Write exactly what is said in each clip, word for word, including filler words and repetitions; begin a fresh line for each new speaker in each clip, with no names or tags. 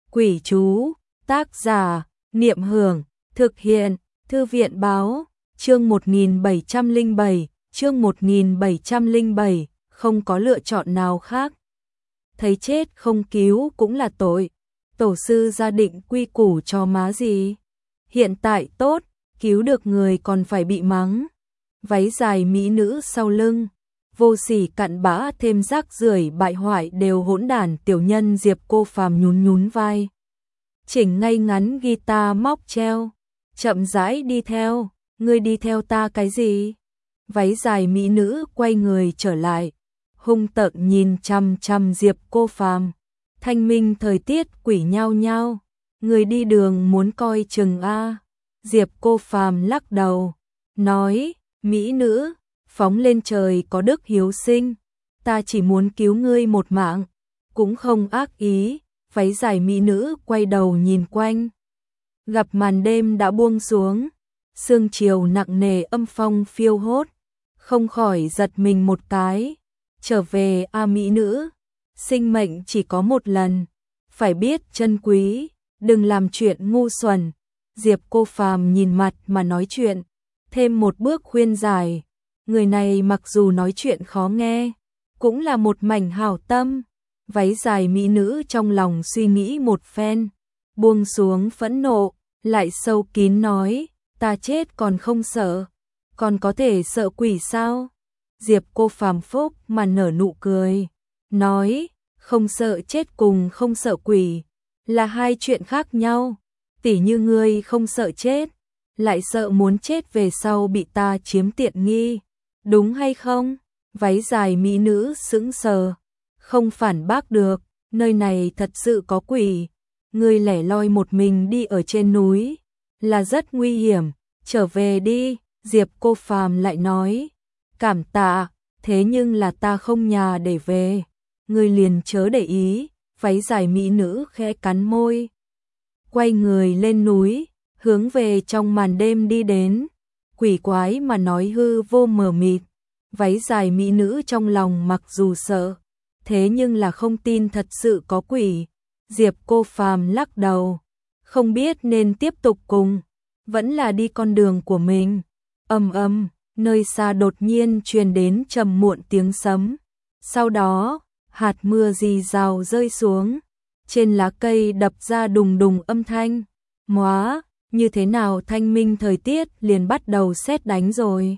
Quỷ chú, tác giả, Niệm Hưởng, thực hiện, Thư viện báo, chương một nghìn bảy trăm lẻ bảy, chương một nghìn bảy trăm lẻ bảy, không có lựa chọn nào khác. Thấy chết không cứu cũng là tội, tổ sư gia định quy củ cho má gì. Hiện tại tốt, cứu được người còn phải bị mắng. Váy dài mỹ nữ sau lưng, vô sỉ cặn bã thêm rác rưởi bại hoại đều hỗn đản tiểu nhân Diệp Cô Phàm nhún nhún vai. Chỉnh ngay ngắn guitar móc treo, chậm rãi đi theo, ngươi đi theo ta cái gì? Váy dài mỹ nữ quay người trở lại, hung tợn nhìn chằm chằm Diệp Cô Phàm. Thanh minh thời tiết quỷ nhao nhao, người đi đường muốn coi chừng a. Diệp Cô Phàm lắc đầu, nói, mỹ nữ, phóng lên trời có đức hiếu sinh, ta chỉ muốn cứu ngươi một mạng, cũng không ác ý. Váy dài mỹ nữ quay đầu nhìn quanh, gặp màn đêm đã buông xuống, sương chiều nặng nề âm phong phiêu hốt, không khỏi giật mình một cái. Trở về a mỹ nữ, sinh mệnh chỉ có một lần, phải biết trân quý, đừng làm chuyện ngu xuẩn. Diệp Cô Phàm nhìn mặt mà nói chuyện, thêm một bước khuyên giải, người này mặc dù nói chuyện khó nghe, cũng là một mảnh hảo tâm. Váy dài mỹ nữ trong lòng suy nghĩ một phen, buông xuống phẫn nộ, lại sâu kín nói, ta chết còn không sợ, còn có thể sợ quỷ sao? Diệp Cô Phàm phúc mà nở nụ cười, nói, không sợ chết cùng không sợ quỷ, là hai chuyện khác nhau. Tỉ như ngươi không sợ chết, lại sợ muốn chết về sau bị ta chiếm tiện nghi, đúng hay không? Váy dài mỹ nữ sững sờ, không phản bác được, nơi này thật sự có quỷ, ngươi lẻ loi một mình đi ở trên núi, là rất nguy hiểm, trở về đi. Diệp Cô Phàm lại nói, cảm tạ, thế nhưng là ta không nhà để về, ngươi liền chớ để ý. Váy dài mỹ nữ khẽ cắn môi, quay người lên núi, hướng về trong màn đêm đi đến. Quỷ quái mà nói hư vô mờ mịt, váy dài mỹ nữ trong lòng mặc dù sợ, thế nhưng là không tin thật sự có quỷ. Diệp Cô Phàm lắc đầu, không biết nên tiếp tục cùng, vẫn là đi con đường của mình. Ầm ầm, nơi xa đột nhiên truyền đến trầm muộn tiếng sấm. Sau đó, hạt mưa rì rào rơi xuống, trên lá cây đập ra đùng đùng âm thanh. Móa, như thế nào thanh minh thời tiết liền bắt đầu sét đánh rồi.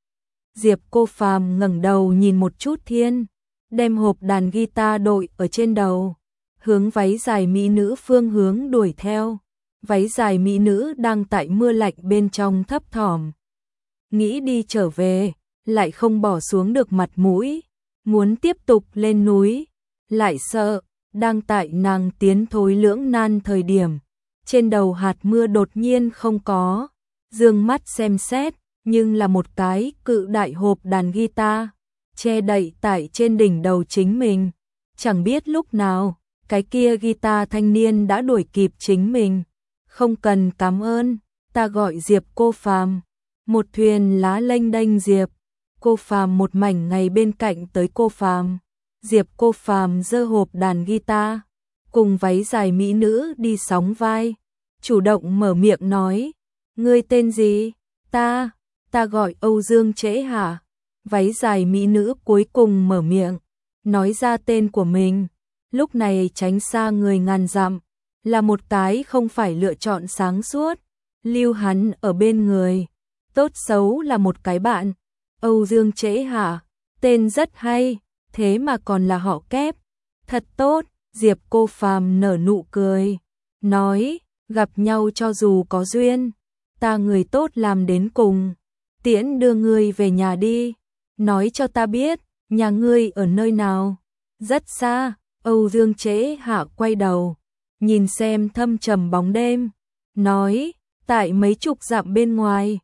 Diệp Cô Phàm ngẩng đầu nhìn một chút thiên, đem hộp đàn guitar đội ở trên đầu, hướng váy dài mỹ nữ phương hướng đuổi theo. Váy dài mỹ nữ đang tại mưa lạnh bên trong thấp thỏm, nghĩ đi trở về, lại không bỏ xuống được mặt mũi, muốn tiếp tục lên núi, lại sợ, đang tại nàng tiến thối lưỡng nan thời điểm, trên đầu hạt mưa đột nhiên không có, dương mắt xem xét, nhưng là một cái cự đại hộp đàn guitar, che đậy tại trên đỉnh đầu chính mình. Chẳng biết lúc nào, cái kia guitar thanh niên đã đuổi kịp chính mình. Không cần cảm ơn, ta gọi Diệp Cô Phàm. Một thuyền lá lênh đênh Diệp Cô Phàm một mảnh ngày bên cạnh tới Cô Phàm. Diệp Cô Phàm giơ hộp đàn guitar, cùng váy dài mỹ nữ đi sóng vai, chủ động mở miệng nói, ngươi tên gì? Ta, ta gọi Âu Dương Trễ hả? Váy dài mỹ nữ cuối cùng mở miệng, nói ra tên của mình. Lúc này tránh xa người ngàn dặm, là một cái không phải lựa chọn sáng suốt, lưu hắn ở bên người, tốt xấu là một cái bạn. Âu Dương Trễ hả? Tên rất hay, thế mà còn là họ kép, thật tốt. Diệp Cô Phàm nở nụ cười, nói, gặp nhau cho dù có duyên, ta người tốt làm đến cùng, tiễn đưa ngươi về nhà đi, nói cho ta biết, nhà ngươi ở nơi nào? Rất xa. Âu Dương Trễ hạ quay đầu, nhìn xem thâm trầm bóng đêm, nói, tại mấy chục dặm bên ngoài.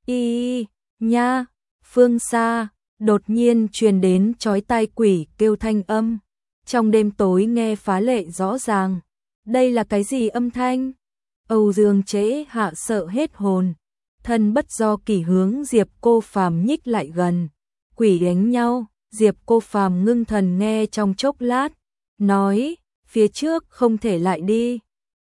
Y nha, phương xa, đột nhiên truyền đến chói tai quỷ kêu thanh âm, trong đêm tối nghe phá lệ rõ ràng. Đây là cái gì âm thanh? Âu Dương Trễ hạ sợ hết hồn, thân bất do kỷ hướng Diệp Cô Phàm nhích lại gần. Quỷ đánh nhau. Diệp Cô Phàm ngưng thần nghe trong chốc lát, nói, phía trước không thể lại đi,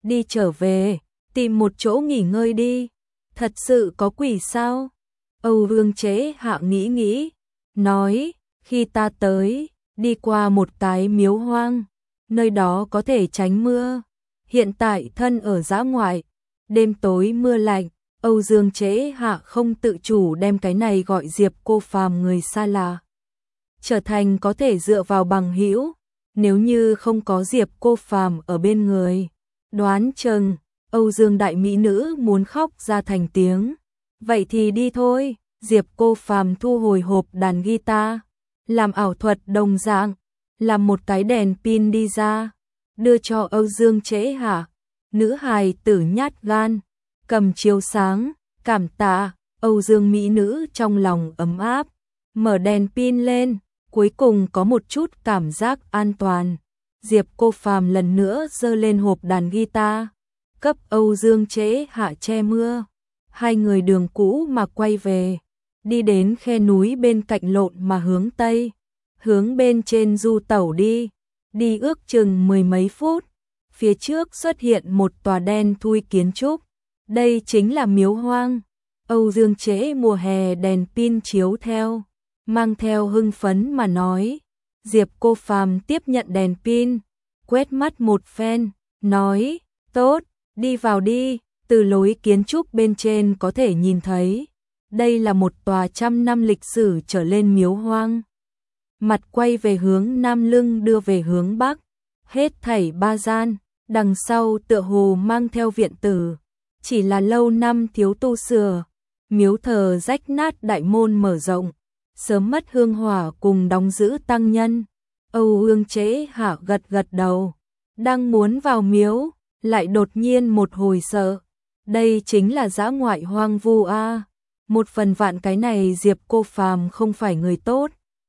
đi trở về, tìm một chỗ nghỉ ngơi đi. Thật sự có quỷ sao? Âu Dương Chế Hạ nghĩ nghĩ, nói, khi ta tới, đi qua một cái miếu hoang, nơi đó có thể tránh mưa. Hiện tại thân ở dã ngoại, đêm tối mưa lạnh, Âu Dương Chế Hạ không tự chủ đem cái này gọi Diệp Cô Phàm người xa lạ, trở thành có thể dựa vào bằng hữu. Nếu như không có Diệp Cô Phàm ở bên người, đoán chừng Âu Dương đại mỹ nữ muốn khóc ra thành tiếng. Vậy thì đi thôi. Diệp Cô Phàm thu hồi hộp đàn guitar, làm ảo thuật đồng dạng, làm một cái đèn pin đi ra, đưa cho Âu Dương Chế Hạ. Nữ hài tử nhát gan, cầm chiếu sáng, cảm tạ. Âu Dương mỹ nữ trong lòng ấm áp, mở đèn pin lên, cuối cùng có một chút cảm giác an toàn. Diệp Cô Phàm lần nữa giơ lên hộp đàn guitar, cấp Âu Dương Chế Hạ che mưa. Hai người đường cũ mà quay về, đi đến khe núi bên cạnh lộn mà hướng tây, hướng bên trên du tẩu đi, đi ước chừng mười mấy phút, phía trước xuất hiện một tòa đen thui kiến trúc, đây chính là miếu hoang. Âu Dương Chế mùa hè đèn pin chiếu theo, mang theo hưng phấn mà nói. Diệp Cô Phàm tiếp nhận đèn pin, quét mắt một phen, nói, tốt, đi vào đi. Từ lối kiến trúc bên trên có thể nhìn thấy, đây là một tòa trăm năm lịch sử trở lên miếu hoang. Mặt quay về hướng nam, lưng đưa về hướng bắc, hết thảy ba gian, đằng sau tựa hồ mang theo viện tử, chỉ là lâu năm thiếu tu sửa, miếu thờ rách nát, đại môn mở rộng, sớm mất hương hỏa cùng đóng giữ tăng nhân. Âu Dương Chế Hạ gật gật đầu, đang muốn vào miếu, lại đột nhiên một hồi sợ. Đây chính là dã ngoại hoang vu a, một phần vạn cái này Diệp Cô Phàm không phải người tốt.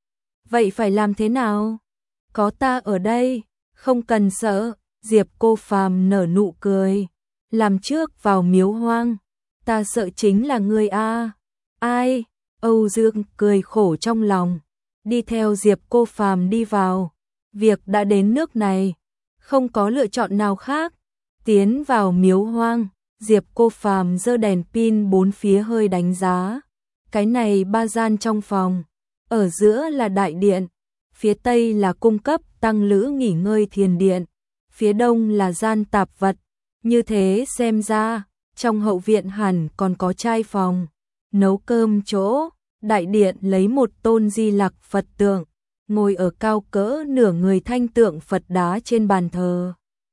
Vậy phải làm thế nào? Có ta ở đây, không cần sợ. Diệp Cô Phàm nở nụ cười, làm trước vào miếu hoang, ta sợ chính là ngươi a. Ai? Âu Dương cười khổ trong lòng, đi theo Diệp Cô Phàm đi vào. Việc đã đến nước này, không có lựa chọn nào khác. Tiến vào miếu hoang, Diệp Cô Phàm giơ đèn pin bốn phía hơi đánh giá. Cái này ba gian trong phòng, ở giữa là đại điện, phía tây là cung cấp tăng lữ nghỉ ngơi thiền điện, phía đông là gian tạp vật. Như thế xem ra, trong hậu viện hẳn còn có trai phòng, nấu cơm chỗ. Đại điện lấy một tôn Di Lặc Phật tượng, ngồi ở cao cỡ nửa người thanh tượng Phật đá trên bàn thờ.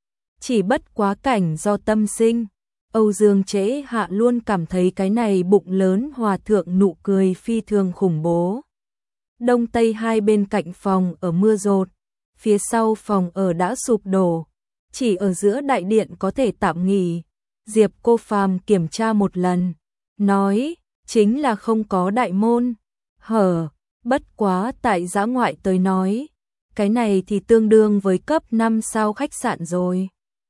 Chỉ bất quá cảnh do tâm sinh, Âu Dương Chế Hạ luôn cảm thấy cái này bụng lớn hòa thượng nụ cười phi thường khủng bố. Đông tây hai bên cạnh phòng ở mưa rột, phía sau phòng ở đã sụp đổ, chỉ ở giữa đại điện có thể tạm nghỉ. Diệp Cô Phàm kiểm tra một lần, nói, chính là không có đại môn. Hở, bất quá tại dã ngoại tới nói, cái này thì tương đương với cấp năm sao khách sạn rồi.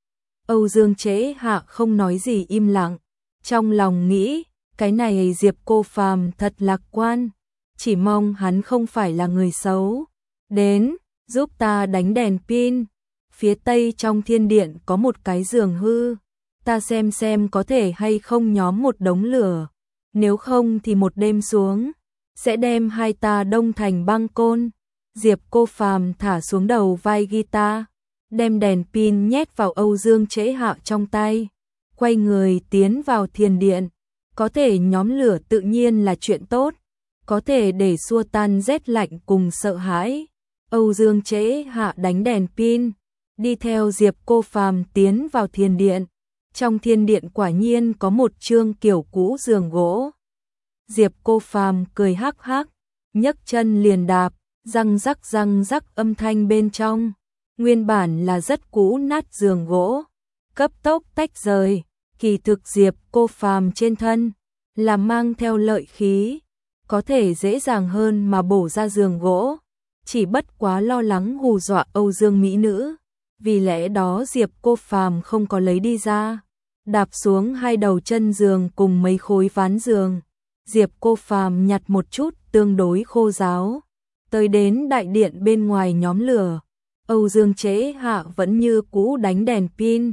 Âu Dương Chế Hạ không nói gì, im lặng, trong lòng nghĩ, cái này Diệp Cô Phàm thật lạc quan, chỉ mong hắn không phải là người xấu. Đến, giúp ta đánh đèn pin. Phía tây trong thiên điện có một cái giường hư, ta xem xem có thể hay không nhóm một đống lửa, nếu không thì một đêm xuống, sẽ đem hai ta đông thành băng côn. Diệp Cô Phàm thả xuống đầu vai guitar, đem đèn pin nhét vào Âu Dương Chế Hạ trong tay, quay người tiến vào thiền điện. Có thể nhóm lửa tự nhiên là chuyện tốt, có thể để xua tan rét lạnh cùng sợ hãi. Âu Dương Chế Hạ đánh đèn pin, đi theo Diệp Cô Phàm tiến vào thiền điện. Trong thiên điện quả nhiên có một chương kiểu cũ giường gỗ. Diệp Cô Phàm cười hắc hắc, nhấc chân liền đạp, răng rắc răng rắc âm thanh bên trong. Nguyên bản là rất cũ nát giường gỗ, cấp tốc tách rời. Kỳ thực Diệp Cô Phàm trên thân là mang theo lợi khí, có thể dễ dàng hơn mà bổ ra giường gỗ, chỉ bất quá lo lắng hù dọa Âu Dương mỹ nữ, vì lẽ đó Diệp Cô Phàm không có lấy đi ra. Đạp xuống hai đầu chân giường cùng mấy khối ván giường, Diệp Cô Phàm nhặt một chút tương đối khô ráo, tới đến đại điện bên ngoài nhóm lửa. Âu Dương Chế Hạ vẫn như cũ đánh đèn pin,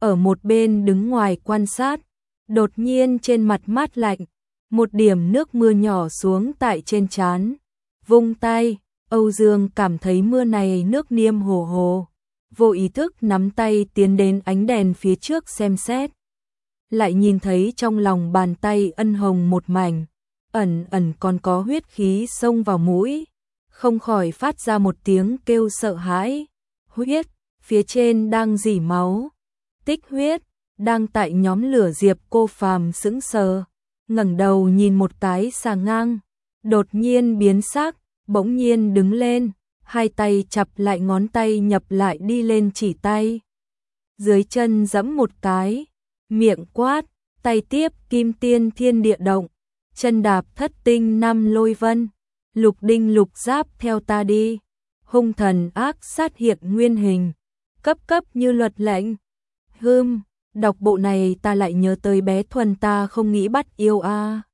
ở một bên đứng ngoài quan sát, đột nhiên trên mặt mát lạnh, một điểm nước mưa nhỏ xuống tại trên trán. Vung tay, Âu Dương cảm thấy mưa này nước niêm hồ hồ, vô ý thức nắm tay tiến đến ánh đèn phía trước xem xét. Lại nhìn thấy trong lòng bàn tay ân hồng một mảnh, ẩn ẩn còn có huyết khí xông vào mũi, không khỏi phát ra một tiếng kêu sợ hãi. Huyết, phía trên đang rỉ máu. Tích huyết, đang tại nhóm lửa Diệp Cô Phàm sững sờ, ngẩng đầu nhìn một cái xà ngang, đột nhiên biến sắc, bỗng nhiên đứng lên, hai tay chập lại ngón tay nhập lại đi lên chỉ tay. Dưới chân giẫm một cái, miệng quát, tay tiếp kim tiên thiên địa động, chân đạp thất tinh năm lôi vân, lục đinh lục giáp theo ta đi. Hung thần ác sát hiện nguyên hình, cấp cấp như luật lệnh. Hừm, đọc bộ này ta lại nhớ tới bé Thuần ta không nghĩ bắt yêu a. À.